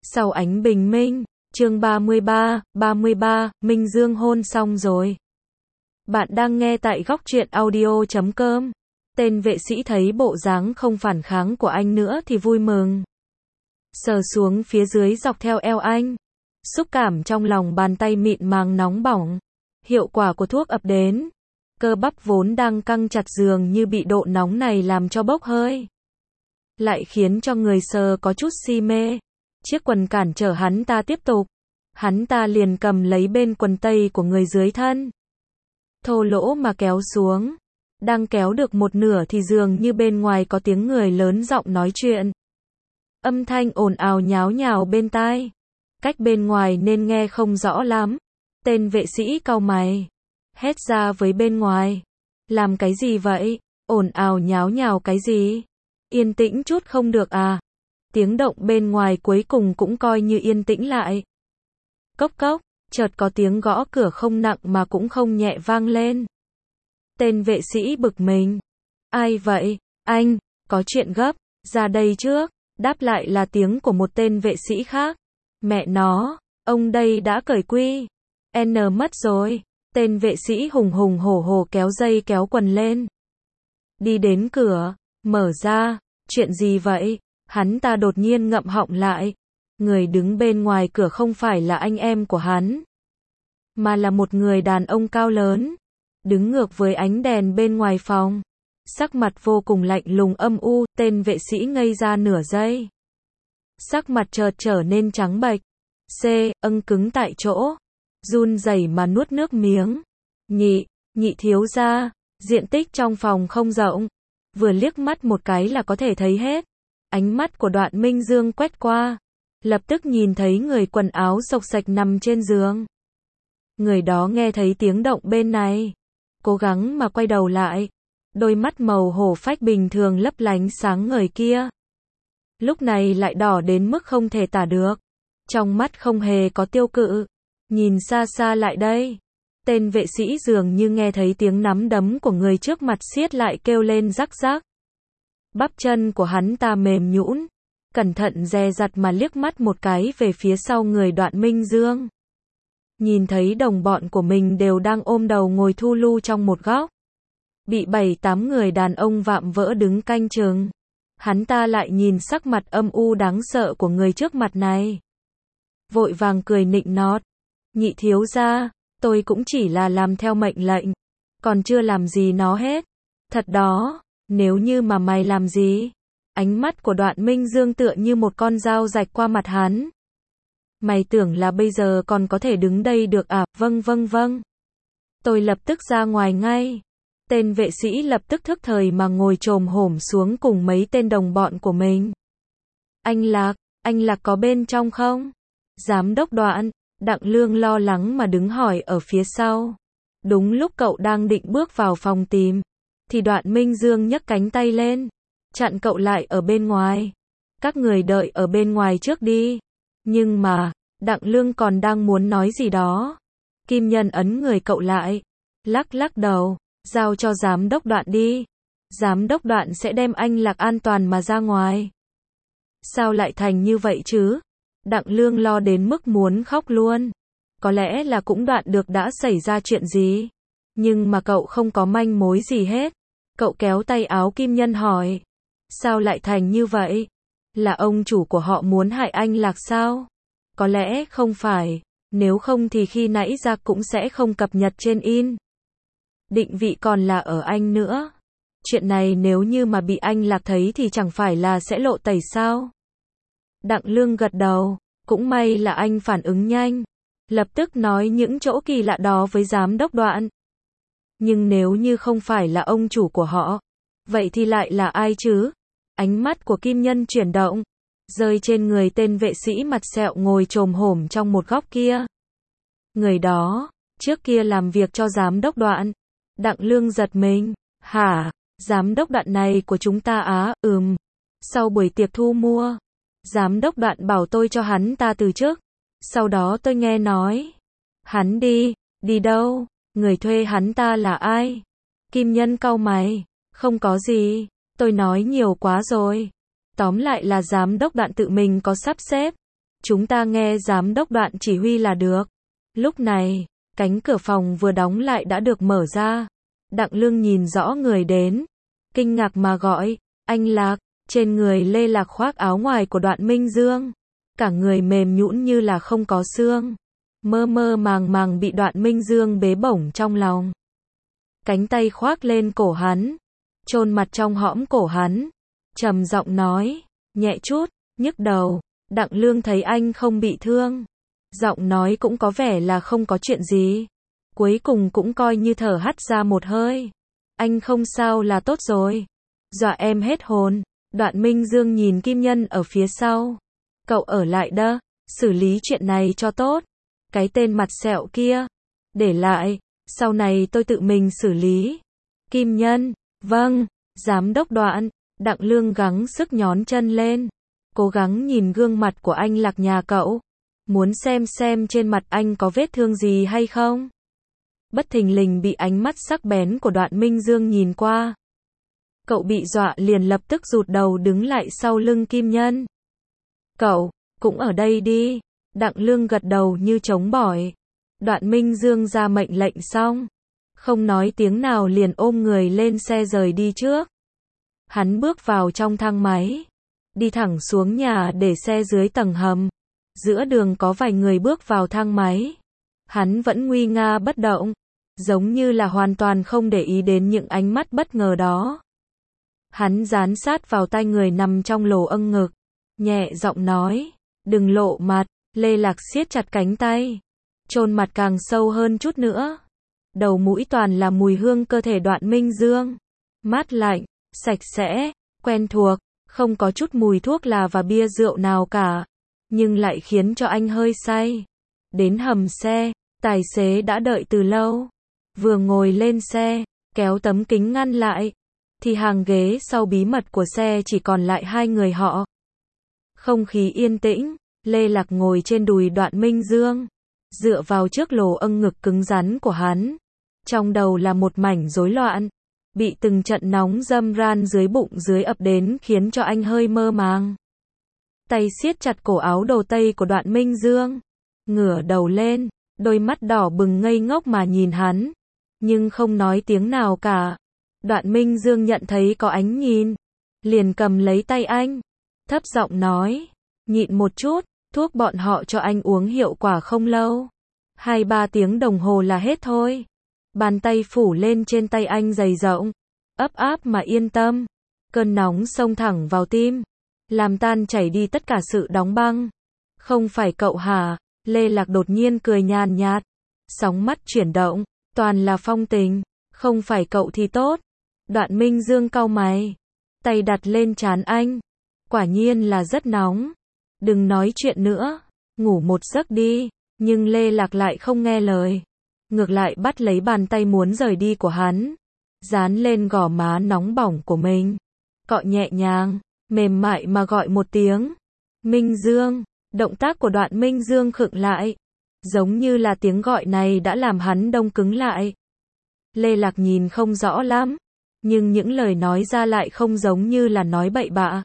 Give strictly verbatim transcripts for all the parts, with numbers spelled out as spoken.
Sau ánh bình minh, chương ba mươi ba, ba mươi ba, Minh Dương hôn xong rồi. Bạn đang nghe tại góc truyện audio chấm com. Tên vệ sĩ thấy bộ dáng không phản kháng của anh nữa thì vui mừng. Sờ xuống phía dưới dọc theo eo anh. Xúc cảm trong lòng bàn tay mịn màng nóng bỏng. Hiệu quả của thuốc ập đến. Cơ bắp vốn đang căng chặt dường như bị độ nóng này làm cho bốc hơi. Lại khiến cho người sờ có chút si mê. Chiếc quần cản trở hắn ta tiếp tục. Hắn ta liền cầm lấy bên quần tây của người dưới thân. Thô lỗ mà kéo xuống. Đang kéo được một nửa thì dường như bên ngoài có tiếng người lớn giọng nói chuyện. Âm thanh ồn ào nháo nhào bên tai. Cách bên ngoài nên nghe không rõ lắm. Tên vệ sĩ cau mày. Hét ra với bên ngoài. Làm cái gì vậy? Ồn ào nháo nhào cái gì? Yên tĩnh chút không được à? Tiếng động bên ngoài cuối cùng cũng coi như yên tĩnh lại. Cốc cốc, chợt có tiếng gõ cửa không nặng mà cũng không nhẹ vang lên. Tên vệ sĩ bực mình. Ai vậy? Anh, có chuyện gấp, ra đây trước. Đáp lại là tiếng của một tên vệ sĩ khác. Mẹ nó, ông đây đã cởi quy. N mất rồi. Tên vệ sĩ hùng hùng hổ hổ kéo dây kéo quần lên. Đi đến cửa, mở ra. Chuyện gì vậy? Hắn ta đột nhiên ngậm họng lại. Người đứng bên ngoài cửa không phải là anh em của hắn, mà là một người đàn ông cao lớn, đứng ngược với ánh đèn bên ngoài phòng. Sắc mặt vô cùng lạnh lùng âm u, tên vệ sĩ ngây ra nửa giây. Sắc mặt chợt trở nên trắng bệch. C, âng cứng tại chỗ. Run rẩy mà nuốt nước miếng. Nhị, nhị thiếu gia, diện tích trong phòng không rộng. Vừa liếc mắt một cái là có thể thấy hết. Ánh mắt của Đoạn Minh Dương quét qua. Lập tức nhìn thấy người quần áo xộc xạch nằm trên giường. Người đó nghe thấy tiếng động bên này. Cố gắng mà quay đầu lại. Đôi mắt màu hổ phách bình thường lấp lánh sáng ngời kia. Lúc này lại đỏ đến mức không thể tả được. Trong mắt không hề có tiêu cự. Nhìn xa xa lại đây. Tên vệ sĩ dường như nghe thấy tiếng nắm đấm của người trước mặt siết lại kêu lên rắc rắc. Bắp chân của hắn ta mềm nhũn. Cẩn thận dè dặt mà liếc mắt một cái về phía sau người Đoạn Minh Dương. Nhìn thấy đồng bọn của mình đều đang ôm đầu ngồi thu lu trong một góc. Bị bảy tám người đàn ông vạm vỡ đứng canh chừng. Hắn ta lại nhìn sắc mặt âm u đáng sợ của người trước mặt này. Vội vàng cười nịnh nọt. Nhị thiếu gia, tôi cũng chỉ là làm theo mệnh lệnh. Còn chưa làm gì nó hết. Thật đó, nếu như mà mày làm gì? Ánh mắt của Đoạn Minh Dương tựa như một con dao rạch qua mặt hắn. Mày tưởng là bây giờ còn có thể đứng đây được à? Vâng vâng vâng. Tôi lập tức ra ngoài ngay. Tên vệ sĩ lập tức thức thời mà ngồi chồm hổm xuống cùng mấy tên đồng bọn của mình. Anh Lạc, anh Lạc có bên trong không? Giám đốc Đoạn, Đặng Lương lo lắng mà đứng hỏi ở phía sau. Đúng lúc cậu đang định bước vào phòng tìm, thì Đoạn Minh Dương nhấc cánh tay lên. Chặn cậu lại ở bên ngoài. Các người đợi ở bên ngoài trước đi. Nhưng mà, Đặng Lương còn đang muốn nói gì đó. Kim Nhân ấn người cậu lại. Lắc lắc đầu, giao cho giám đốc Đoạn đi. Giám đốc Đoạn sẽ đem anh Lạc an toàn mà ra ngoài. Sao lại thành như vậy chứ? Đặng Lương lo đến mức muốn khóc luôn. Có lẽ là cũng đoạn được đã xảy ra chuyện gì. Nhưng mà cậu không có manh mối gì hết. Cậu kéo tay áo Kim Nhân hỏi. Sao lại thành như vậy? Là ông chủ của họ muốn hại anh Lạc sao? Có lẽ không phải. Nếu không thì khi nãy ra cũng sẽ không cập nhật trên in. Định vị còn là ở anh nữa. Chuyện này nếu như mà bị anh Lạc thấy thì chẳng phải là sẽ lộ tẩy sao? Đặng Lương gật đầu. Cũng may là anh phản ứng nhanh. Lập tức nói những chỗ kỳ lạ đó với giám đốc Đoạn. Nhưng nếu như không phải là ông chủ của họ, vậy thì lại là ai chứ? Ánh mắt của Kim Nhân chuyển động, rơi trên người tên vệ sĩ mặt sẹo ngồi chồm hổm trong một góc kia. Người đó, trước kia làm việc cho giám đốc Đoạn. Đặng Lương giật mình. Hả? Giám đốc Đoạn này của chúng ta á? Ừm. Sau buổi tiệc thu mua, giám đốc Đoạn bảo tôi cho hắn ta từ chức. Sau đó tôi nghe nói. Hắn đi. Đi đâu? Người thuê hắn ta là ai? Kim Nhân cau mày. Không có gì. Tôi nói nhiều quá rồi. Tóm lại là giám đốc Đoạn tự mình có sắp xếp. chúng ta nghe giám đốc Đoạn chỉ huy là được. Lúc này, cánh cửa phòng vừa đóng lại đã được mở ra. Đặng Lương nhìn rõ người đến, kinh ngạc mà gọi, anh Lạc. Trên người Lê Lạc khoác áo ngoài của Đoạn Minh Dương, cả người mềm nhũn như là không có xương, mơ mơ màng màng bị Đoạn Minh Dương bế bổng trong lòng. Cánh tay khoác lên cổ hắn, chôn mặt trong hõm cổ hắn, trầm giọng nói, nhẹ chút, nhức đầu. Đặng Lương thấy anh không bị thương, giọng nói cũng có vẻ là không có chuyện gì, cuối cùng cũng coi như thở hắt ra một hơi. Anh không sao là tốt rồi, dọa em hết hồn. Đoạn Minh Dương nhìn Kim Nhân ở phía sau, cậu ở lại đó, xử lý chuyện này cho tốt. Cái tên mặt sẹo kia, để lại, sau này tôi tự mình xử lý. Kim Nhân, vâng, giám đốc Đoạn. Đặng Lương gắng sức nhón chân lên, cố gắng nhìn gương mặt của anh Lạc nhà cậu, muốn xem xem trên mặt anh có vết thương gì hay không. Bất thình lình bị ánh mắt sắc bén của Đoạn Minh Dương nhìn qua. Cậu bị dọa liền lập tức rụt đầu đứng lại sau lưng Kim Nhân. Cậu, cũng ở đây đi. Đặng Lương gật đầu như chống bỏi. Đoạn Minh Dương ra mệnh lệnh xong, không nói tiếng nào liền ôm người lên xe rời đi trước. Hắn bước vào trong thang máy, đi thẳng xuống nhà để xe dưới tầng hầm. Giữa đường có vài người bước vào thang máy. Hắn vẫn nguy nga bất động, giống như là hoàn toàn không để ý đến những ánh mắt bất ngờ đó. Hắn dán sát vào tai người nằm trong lồ âng ngực, nhẹ giọng nói, đừng lộ mặt. Lê Lạc siết chặt cánh tay, chôn mặt càng sâu hơn chút nữa. Đầu mũi toàn là mùi hương cơ thể Đoạn Minh Dương, mát lạnh, sạch sẽ, quen thuộc, không có chút mùi thuốc lá và bia rượu nào cả, nhưng lại khiến cho anh hơi say. Đến hầm xe, tài xế đã đợi từ lâu, vừa ngồi lên xe, kéo tấm kính ngăn lại, thì hàng ghế sau bí mật của xe chỉ còn lại hai người họ. Không khí yên tĩnh, Lê Lạc ngồi trên đùi Đoạn Minh Dương, dựa vào trước lồ âng ngực cứng rắn của hắn. Trong đầu là một mảnh rối loạn, bị từng trận nóng dâm ran dưới bụng dưới ập đến khiến cho anh hơi mơ màng. Tay siết chặt cổ áo đồ tây của Đoạn Minh Dương, ngửa đầu lên, đôi mắt đỏ bừng ngây ngốc mà nhìn hắn, nhưng không nói tiếng nào cả. Đoạn Minh Dương nhận thấy có ánh nhìn, liền cầm lấy tay anh, thấp giọng nói, nhịn một chút, thuốc bọn họ cho anh uống hiệu quả không lâu, hai ba tiếng đồng hồ là hết thôi. Bàn tay phủ lên trên tay anh dày rộng, ấp áp mà yên tâm. Cơn nóng xông thẳng vào tim, làm tan chảy đi tất cả sự đóng băng. Không phải cậu hả? Lê Lạc đột nhiên cười nhàn nhạt, sóng mắt chuyển động, toàn là phong tình. Không phải cậu thì tốt. Đoạn Minh Dương cau mày, tay đặt lên trán anh. Quả nhiên là rất nóng. Đừng nói chuyện nữa, ngủ một giấc đi. Nhưng Lê Lạc lại không nghe lời, ngược lại bắt lấy bàn tay muốn rời đi của hắn, dán lên gò má nóng bỏng của mình, cọ nhẹ nhàng, mềm mại mà gọi một tiếng, Minh Dương. Động tác của Đoạn Minh Dương khựng lại, giống như là tiếng gọi này đã làm hắn đông cứng lại. Lê Lạc nhìn không rõ lắm, nhưng những lời nói ra lại không giống như là nói bậy bạ.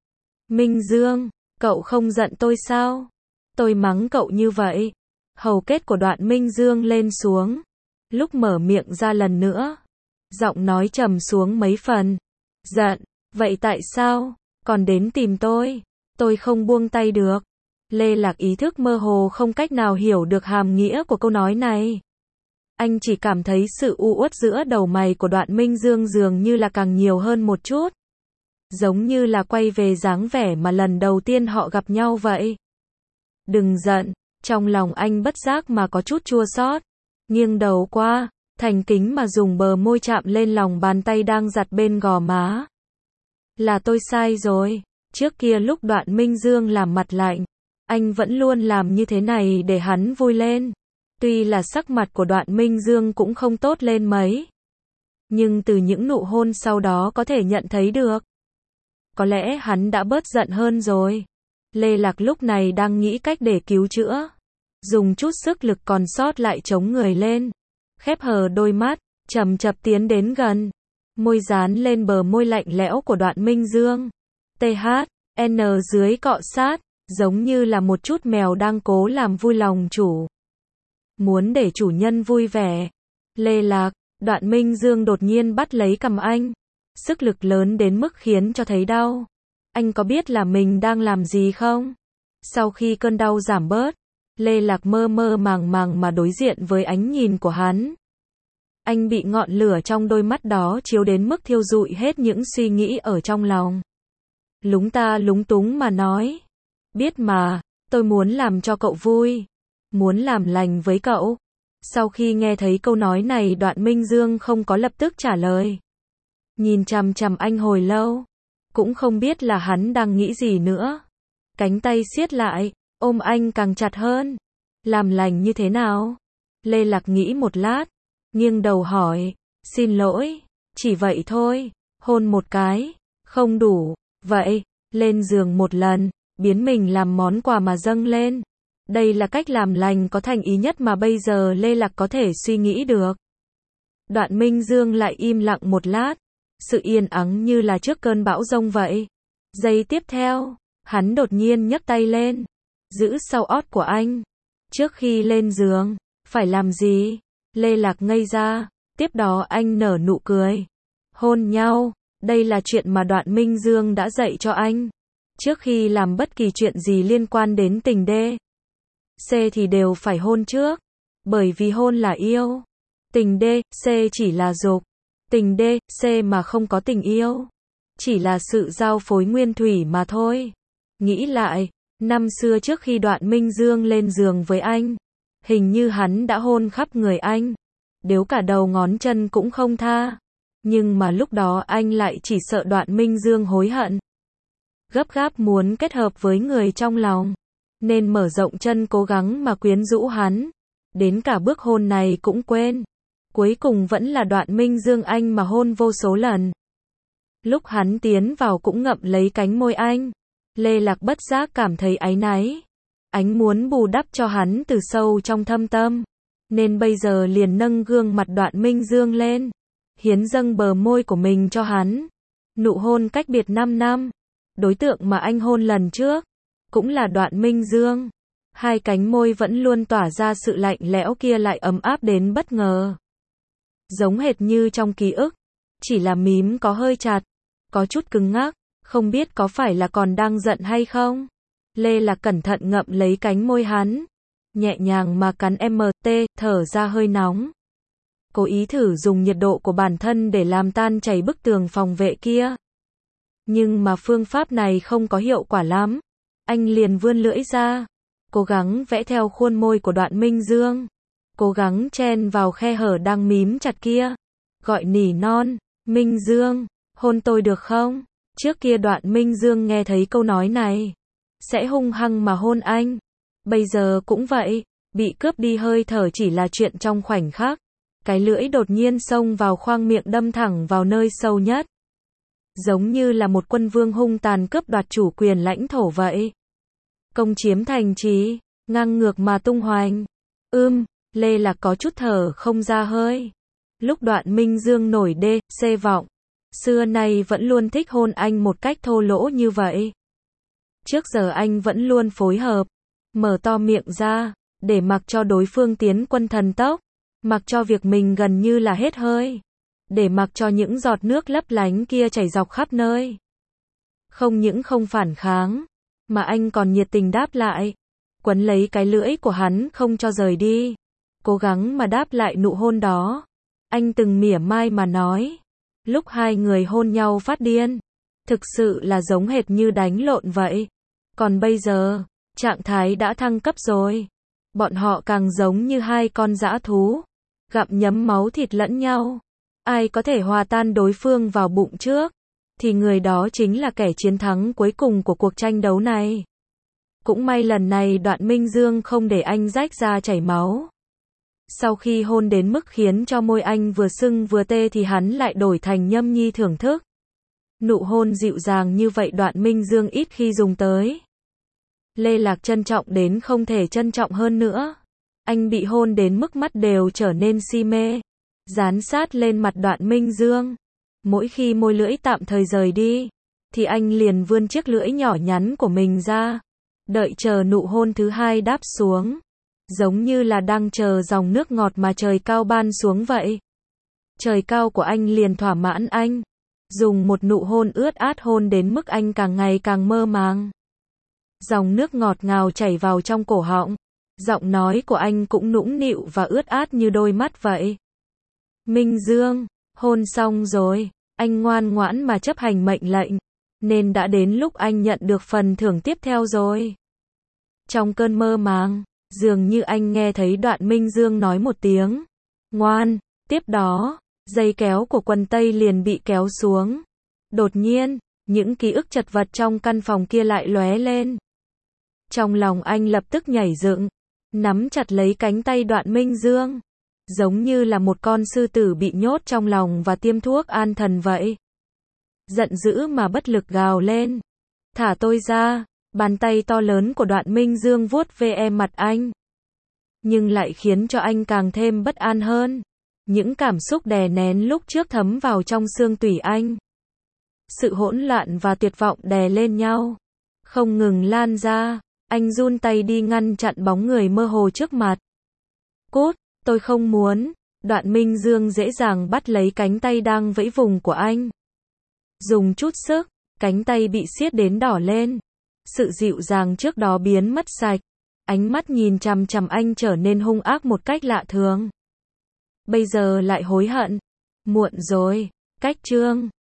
Minh Dương, cậu không giận tôi sao? Tôi mắng cậu như vậy. Hầu kết của Đoạn Minh Dương lên xuống, lúc mở miệng ra lần nữa, giọng nói trầm xuống mấy phần. Giận, vậy tại sao còn đến tìm tôi? Tôi không buông tay được. Lê Lạc ý thức mơ hồ không cách nào hiểu được hàm nghĩa của câu nói này. Anh chỉ cảm thấy sự u uất giữa đầu mày của Đoạn Minh Dương dường như là càng nhiều hơn một chút, giống như là quay về dáng vẻ mà lần đầu tiên họ gặp nhau vậy. Đừng giận. Trong lòng anh bất giác mà có chút chua xót, nghiêng đầu qua, thành kính mà dùng bờ môi chạm lên lòng bàn tay đang giặt bên gò má. Là tôi sai rồi, trước kia lúc Đoạn Minh Dương làm mặt lạnh, anh vẫn luôn làm như thế này để hắn vui lên. Tuy là sắc mặt của Đoạn Minh Dương cũng không tốt lên mấy, nhưng từ những nụ hôn sau đó có thể nhận thấy được, có lẽ hắn đã bớt giận hơn rồi. Lê Lạc lúc này đang nghĩ cách để cứu chữa, dùng chút sức lực còn sót lại chống người lên, khép hờ đôi mắt, chậm chậm tiến đến gần, môi dán lên bờ môi lạnh lẽo của Đoạn Minh Dương. T H N dưới cọ sát, giống như là một chút mèo đang cố làm vui lòng chủ. Muốn để chủ nhân vui vẻ. Lê Lạc, Đoạn Minh Dương đột nhiên bắt lấy cằm anh. Sức lực lớn đến mức khiến cho thấy đau. Anh có biết là mình đang làm gì không? Sau khi cơn đau giảm bớt, Lê Lạc mơ mơ màng màng mà đối diện với ánh nhìn của hắn. Anh bị ngọn lửa trong đôi mắt đó chiếu đến mức thiêu rụi hết những suy nghĩ ở trong lòng. Lúng ta lúng túng mà nói. Biết mà, tôi muốn làm cho cậu vui. Muốn làm lành với cậu. Sau khi nghe thấy câu nói này, Đoạn Minh Dương không có lập tức trả lời. Nhìn chằm chằm anh hồi lâu. Cũng không biết là hắn đang nghĩ gì nữa. Cánh tay siết lại, ôm anh càng chặt hơn. Làm lành như thế nào? Lê Lạc nghĩ một lát, nghiêng đầu hỏi. Xin lỗi, chỉ vậy thôi. Hôn một cái, không đủ. Vậy, lên giường một lần, biến mình làm món quà mà dâng lên. Đây là cách làm lành có thành ý nhất mà bây giờ Lê Lạc có thể suy nghĩ được. Đoạn Minh Dương lại im lặng một lát. Sự yên ắng như là trước cơn bão giông vậy. Giây tiếp theo, hắn đột nhiên nhấc tay lên, giữ sau ót của anh. Trước khi lên giường, phải làm gì? Lê Lạc ngây ra, tiếp đó anh nở nụ cười. Hôn nhau, đây là chuyện mà Đoạn Minh Dương đã dạy cho anh. Trước khi làm bất kỳ chuyện gì liên quan đến tình đê, C thì đều phải hôn trước. Bởi vì hôn là yêu. Tình đê, C chỉ là dục. Tình đê, C mà không có tình yêu. Chỉ là sự giao phối nguyên thủy mà thôi. Nghĩ lại, năm xưa trước khi Đoạn Minh Dương lên giường với anh, hình như hắn đã hôn khắp người anh. Đếu cả đầu ngón chân cũng không tha. Nhưng mà lúc đó anh lại chỉ sợ Đoạn Minh Dương hối hận. Gấp gáp muốn kết hợp với người trong lòng. Nên mở rộng chân cố gắng mà quyến rũ hắn. Đến cả bước hôn này cũng quên. Cuối cùng vẫn là Đoạn Minh Dương anh mà hôn vô số lần. Lúc hắn tiến vào cũng ngậm lấy cánh môi anh. Lê Lạc bất giác cảm thấy áy náy. Ánh muốn bù đắp cho hắn từ sâu trong thâm tâm. Nên bây giờ liền nâng gương mặt Đoạn Minh Dương lên. Hiến dâng bờ môi của mình cho hắn. Nụ hôn cách biệt năm năm. Đối tượng mà anh hôn lần trước cũng là Đoạn Minh Dương. Hai cánh môi vẫn luôn tỏa ra sự lạnh lẽo kia lại ấm áp đến bất ngờ. Giống hệt như trong ký ức. Chỉ là mím có hơi chặt. Có chút cứng ngắc. Không biết có phải là còn đang giận hay không? Lê Lạc cẩn thận ngậm lấy cánh môi hắn. Nhẹ nhàng mà cắn mt, thở ra hơi nóng. Cố ý thử dùng nhiệt độ của bản thân để làm tan chảy bức tường phòng vệ kia. Nhưng mà phương pháp này không có hiệu quả lắm. Anh liền vươn lưỡi ra. Cố gắng vẽ theo khuôn môi của Đoạn Minh Dương. Cố gắng chen vào khe hở đang mím chặt kia. Gọi nỉ non. Minh Dương, hôn tôi được không? Trước kia Đoạn Minh Dương nghe thấy câu nói này sẽ hung hăng mà hôn anh. Bây giờ cũng vậy. Bị cướp đi hơi thở chỉ là chuyện trong khoảnh khắc. Cái lưỡi đột nhiên xông vào khoang miệng đâm thẳng vào nơi sâu nhất. Giống như là một quân vương hung tàn cướp đoạt chủ quyền lãnh thổ vậy. Công chiếm thành trì, ngang ngược mà tung hoành. Ưm, Lê Lạc có chút thở không ra hơi. Lúc Đoạn Minh Dương nổi đê, xê vọng. Xưa nay vẫn luôn thích hôn anh một cách thô lỗ như vậy. Trước giờ anh vẫn luôn phối hợp. Mở to miệng ra, để mặc cho đối phương tiến quân thần tốc. Mặc cho việc mình gần như là hết hơi. Để mặc cho những giọt nước lấp lánh kia chảy dọc khắp nơi. Không những không phản kháng, mà anh còn nhiệt tình đáp lại. Quấn lấy cái lưỡi của hắn không cho rời đi. Cố gắng mà đáp lại nụ hôn đó. Anh từng mỉa mai mà nói. Lúc hai người hôn nhau phát điên. Thực sự là giống hệt như đánh lộn vậy. Còn bây giờ, trạng thái đã thăng cấp rồi. Bọn họ càng giống như hai con dã thú. Gặm nhấm máu thịt lẫn nhau. Ai có thể hòa tan đối phương vào bụng trước, thì người đó chính là kẻ chiến thắng cuối cùng của cuộc tranh đấu này. Cũng may lần này Đoạn Minh Dương không để anh rách ra chảy máu. Sau khi hôn đến mức khiến cho môi anh vừa sưng vừa tê thì hắn lại đổi thành nhâm nhi thưởng thức. Nụ hôn dịu dàng như vậy Đoạn Minh Dương ít khi dùng tới. Lê Lạc trân trọng đến không thể trân trọng hơn nữa. Anh bị hôn đến mức mắt đều trở nên si mê. Dán sát lên mặt Đoạn Minh Dương. Mỗi khi môi lưỡi tạm thời rời đi, thì anh liền vươn chiếc lưỡi nhỏ nhắn của mình ra. đợi chờ nụ hôn thứ hai đáp xuống. Giống như là đang chờ dòng nước ngọt mà trời cao ban xuống vậy. Trời cao của anh liền thỏa mãn anh. Dùng một nụ hôn ướt át hôn đến mức anh càng ngày càng mơ màng. Dòng nước ngọt ngào chảy vào trong cổ họng. Giọng nói của anh cũng nũng nịu và ướt át như đôi mắt vậy. Minh Dương, hôn xong rồi. Anh ngoan ngoãn mà chấp hành mệnh lệnh. Nên đã đến lúc anh nhận được phần thưởng tiếp theo rồi. Trong cơn mơ màng, dường như anh nghe thấy Đoạn Minh Dương nói một tiếng. Ngoan, tiếp đó, dây kéo của quần tây liền bị kéo xuống. Đột nhiên, những ký ức chật vật trong căn phòng kia lại lóe lên. Trong lòng anh lập tức nhảy dựng, nắm chặt lấy cánh tay Đoạn Minh Dương. Giống như là một con sư tử bị nhốt trong lòng và tiêm thuốc an thần vậy. Giận dữ mà bất lực gào lên. Thả tôi ra, bàn tay to lớn của Đoạn Minh Dương vuốt ve mặt anh. Nhưng lại khiến cho anh càng thêm bất an hơn. Những cảm xúc đè nén lúc trước thấm vào trong xương tủy anh. Sự hỗn loạn và tuyệt vọng đè lên nhau. Không ngừng lan ra, anh run tay đi ngăn chặn bóng người mơ hồ trước mặt. Cút, tôi không muốn. Đoạn Minh Dương dễ dàng bắt lấy cánh tay đang vẫy vùng của anh. Dùng chút sức, cánh tay bị siết đến đỏ lên. Sự dịu dàng trước đó biến mất sạch. Ánh mắt nhìn chằm chằm anh trở nên hung ác một cách lạ thường. Bây giờ lại hối hận. Muộn rồi. Cách chương